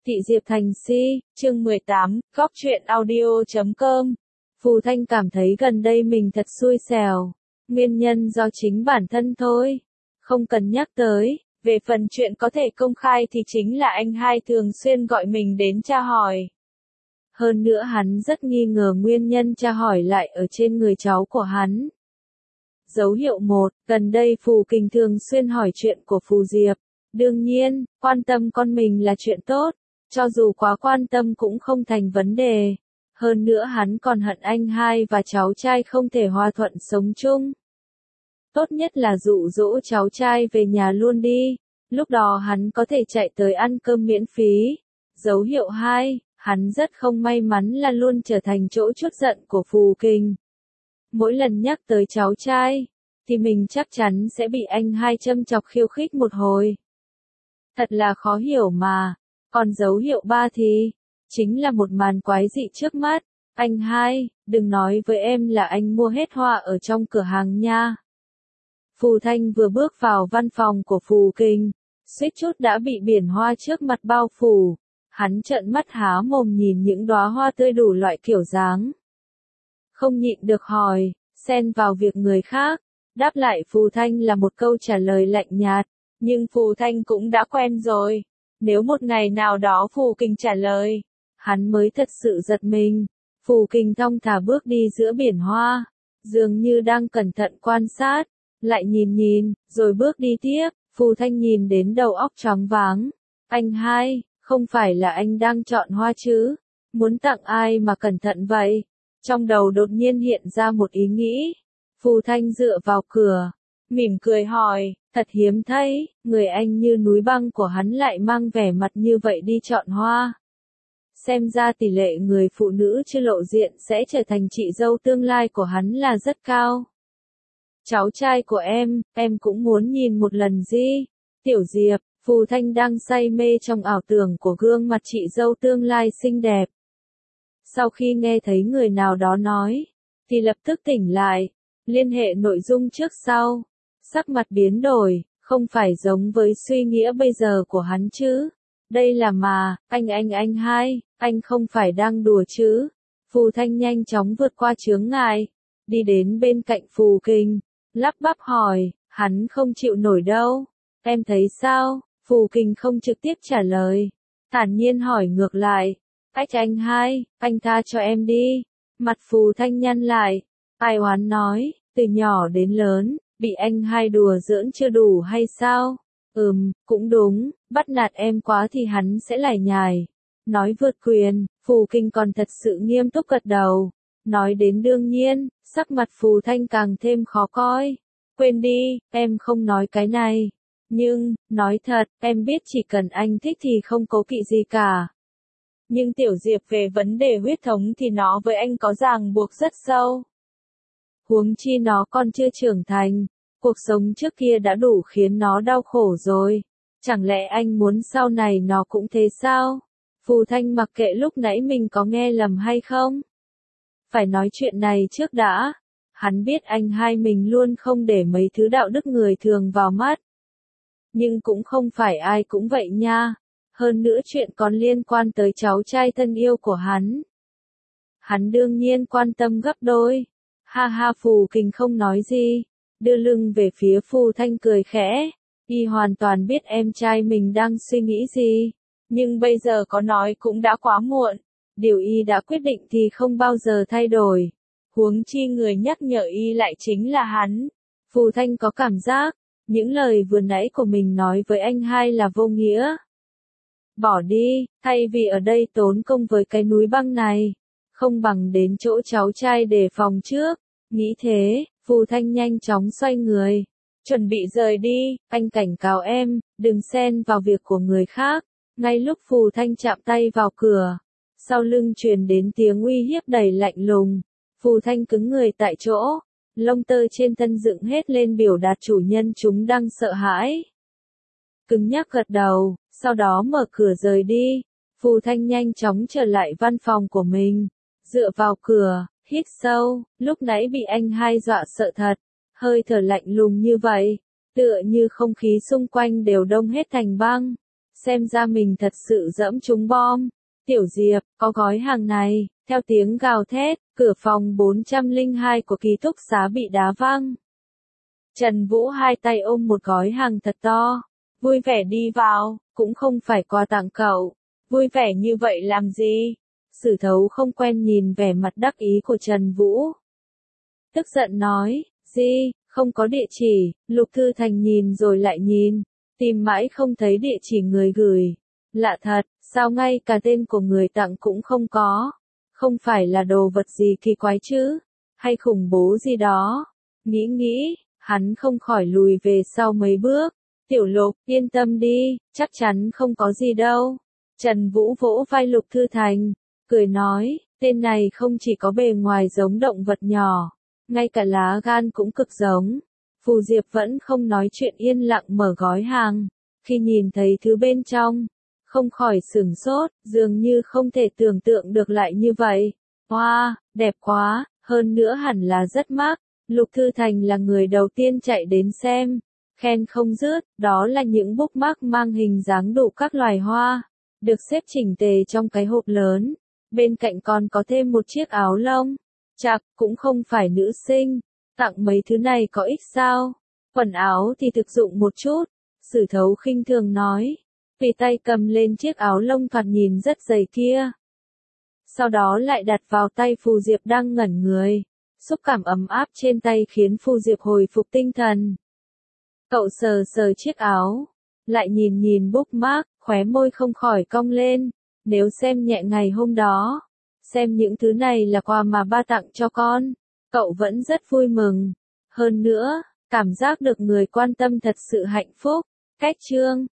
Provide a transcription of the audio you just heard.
Thị Diệp Thành Si, chương 18, góc truyện audio.com. Phù Thanh cảm thấy gần đây mình thật xui xẻo. Nguyên nhân do chính bản thân thôi. Không cần nhắc tới, về phần chuyện có thể công khai thì chính là anh hai thường xuyên gọi mình đến tra hỏi. Hơn nữa hắn rất nghi ngờ nguyên nhân tra hỏi lại ở trên người cháu của hắn. Dấu hiệu 1, gần đây Phù Kình thường xuyên hỏi chuyện của Phù Diệp. Đương nhiên, quan tâm con mình là chuyện tốt. Cho dù quá quan tâm cũng không thành vấn đề. Hơn nữa hắn còn hận anh hai và cháu trai không thể hòa thuận sống chung. Tốt nhất là dụ dỗ cháu trai về nhà luôn đi. Lúc đó hắn có thể chạy tới ăn cơm miễn phí. Dấu hiệu 2, hắn rất không may mắn là luôn trở thành chỗ trút giận của Phù Kình. Mỗi lần nhắc tới cháu trai, thì mình chắc chắn sẽ bị anh hai châm chọc khiêu khích một hồi. Thật là khó hiểu mà. Còn dấu hiệu 3 thì, chính là một màn quái dị trước mắt. Anh hai, đừng nói với em là anh mua hết hoa ở trong cửa hàng nha. Phù Thanh vừa bước vào văn phòng của Phù Kình, suýt chút đã bị biển hoa trước mặt bao phủ. Hắn trợn mắt há mồm nhìn những đóa hoa tươi đủ loại kiểu dáng. Không nhịn được hỏi, xen vào việc người khác. Đáp lại Phù Thanh là một câu trả lời lạnh nhạt, nhưng Phù Thanh cũng đã quen rồi. Nếu một ngày nào đó Phù Kình trả lời, hắn mới thật sự giật mình. Phù Kình thong thả bước đi giữa biển hoa, dường như đang cẩn thận quan sát, lại nhìn, rồi bước đi tiếp. Phù Thanh nhìn đến đầu óc choáng váng. Anh hai, không phải là anh đang chọn hoa chứ? Muốn tặng ai mà cẩn thận vậy? Trong đầu đột nhiên hiện ra một ý nghĩ. Phù Thanh dựa vào cửa, mỉm cười hỏi, thật hiếm thấy, người anh như núi băng của hắn lại mang vẻ mặt như vậy đi chọn hoa. Xem ra tỷ lệ người phụ nữ chưa lộ diện sẽ trở thành chị dâu tương lai của hắn là rất cao. Cháu trai của em cũng muốn nhìn một lần gì? Tiểu Diệp, Phù Thanh đang say mê trong ảo tưởng của gương mặt chị dâu tương lai xinh đẹp. Sau khi nghe thấy người nào đó nói, thì lập tức tỉnh lại, liên hệ nội dung trước sau. Sắc mặt biến đổi, không phải giống với suy nghĩa bây giờ của hắn chứ. Đây là mà, anh hai, anh không phải đang đùa chứ. Phù Thanh nhanh chóng vượt qua chướng ngại, đi đến bên cạnh Phù Kình, lắp bắp hỏi, hắn không chịu nổi đâu. Em thấy sao? Phù Kình không trực tiếp trả lời, thản nhiên hỏi ngược lại. Anh hai, anh tha cho em đi. Mặt Phù Thanh nhăn lại, ai oán nói, từ nhỏ đến lớn, bị anh hai đùa giỡn chưa đủ hay sao? Cũng đúng, bắt nạt em quá thì hắn sẽ lải nhải. Nói vượt quyền, Phù Kình còn thật sự nghiêm túc gật đầu. Nói đến đương nhiên, sắc mặt Phù Thanh càng thêm khó coi. Quên đi, em không nói cái này. Nhưng, nói thật, em biết chỉ cần anh thích thì không cố kỵ gì cả. Nhưng Tiểu Diệp về vấn đề huyết thống thì nó với anh có ràng buộc rất sâu. Huống chi nó còn chưa trưởng thành, cuộc sống trước kia đã đủ khiến nó đau khổ rồi. Chẳng lẽ anh muốn sau này nó cũng thế sao? Phù Thanh mặc kệ lúc nãy mình có nghe lầm hay không. Phải nói chuyện này trước đã. Hắn biết anh hai mình luôn không để mấy thứ đạo đức người thường vào mắt. Nhưng cũng không phải ai cũng vậy nha. Hơn nữa chuyện còn liên quan tới cháu trai thân yêu của hắn. Hắn đương nhiên quan tâm gấp đôi. Ha ha, Phù Kình không nói gì, đưa lưng về phía Phù Thanh cười khẽ. Y hoàn toàn biết em trai mình đang suy nghĩ gì, nhưng bây giờ có nói cũng đã quá muộn. Điều Y đã quyết định thì không bao giờ thay đổi. Huống chi người nhắc nhở Y lại chính là hắn. Phù Thanh có cảm giác, những lời vừa nãy của mình nói với anh hai là vô nghĩa. Bỏ đi, thay vì ở đây tốn công với cái núi băng này, không bằng đến chỗ cháu trai đề phòng trước. Nghĩ thế, Phù Thanh nhanh chóng xoay người, chuẩn bị rời đi. Anh cảnh cáo em, đừng xen vào việc của người khác. Ngay lúc Phù Thanh chạm tay vào cửa, sau lưng truyền đến tiếng uy hiếp đầy lạnh lùng. Phù Thanh cứng người tại chỗ, lông tơ trên thân dựng hết lên biểu đạt chủ nhân chúng đang sợ hãi. Cứng nhắc gật đầu, sau đó mở cửa rời đi. Phù Thanh nhanh chóng trở lại văn phòng của mình, dựa vào cửa, hít sâu. Lúc nãy bị anh hai dọa sợ thật, hơi thở lạnh lùng như vậy, tựa như không khí xung quanh đều đông hết thành băng. xem ra mình thật sự dẫm trúng bom. Tiểu Diệp, có gói hàng này, theo tiếng gào thét, cửa phòng 402 của ký túc xá bị đá văng. Trần Vũ hai tay ôm một gói hàng thật to, vui vẻ đi vào, cũng không phải quà tặng cậu, vui vẻ như vậy làm gì? Sử Thấu không quen nhìn vẻ mặt đắc ý của Trần Vũ. Tức giận nói, gì, không có địa chỉ, Lục Thư Thành nhìn rồi lại nhìn, tìm mãi không thấy địa chỉ người gửi. Lạ thật, sao ngay cả tên của người tặng cũng không có? Không phải là đồ vật gì kỳ quái chứ? Hay khủng bố gì đó? Nghĩ, hắn không khỏi lùi về sau mấy bước. Tiểu Lục, yên tâm đi, chắc chắn không có gì đâu. Trần Vũ vỗ vai Lục Thư Thành, cười nói, tên này không chỉ có bề ngoài giống động vật nhỏ, ngay cả lá gan cũng cực giống. Phù Diệp vẫn không nói chuyện yên lặng mở gói hàng, khi nhìn thấy thứ bên trong, không khỏi sửng sốt, dường như không thể tưởng tượng được lại như vậy. Wow, đẹp quá, hơn nữa hẳn là rất mắc. Lục Thư Thành là người đầu tiên chạy đến xem, khen không dứt, đó là những bookmark mang hình dáng đủ các loài hoa, được xếp chỉnh tề trong cái hộp lớn, bên cạnh còn có thêm một chiếc áo lông. Chạc, cũng không phải nữ sinh, tặng mấy thứ này có ích sao? Quần áo thì thực dụng một chút, Sử Thấu khinh thường nói, vì tay cầm lên chiếc áo lông thoạt nhìn rất dày kia. Sau đó lại đặt vào tay Phù Diệp đang ngẩn người. Xúc cảm ấm áp trên tay khiến Phù Diệp hồi phục tinh thần. Cậu sờ sờ chiếc áo, lại nhìn bookmark, khóe môi không khỏi cong lên. Nếu xem nhẹ ngày hôm đó, xem những thứ này là quà mà ba tặng cho con, cậu vẫn rất vui mừng. Hơn nữa, cảm giác được người quan tâm thật sự hạnh phúc. Cách chương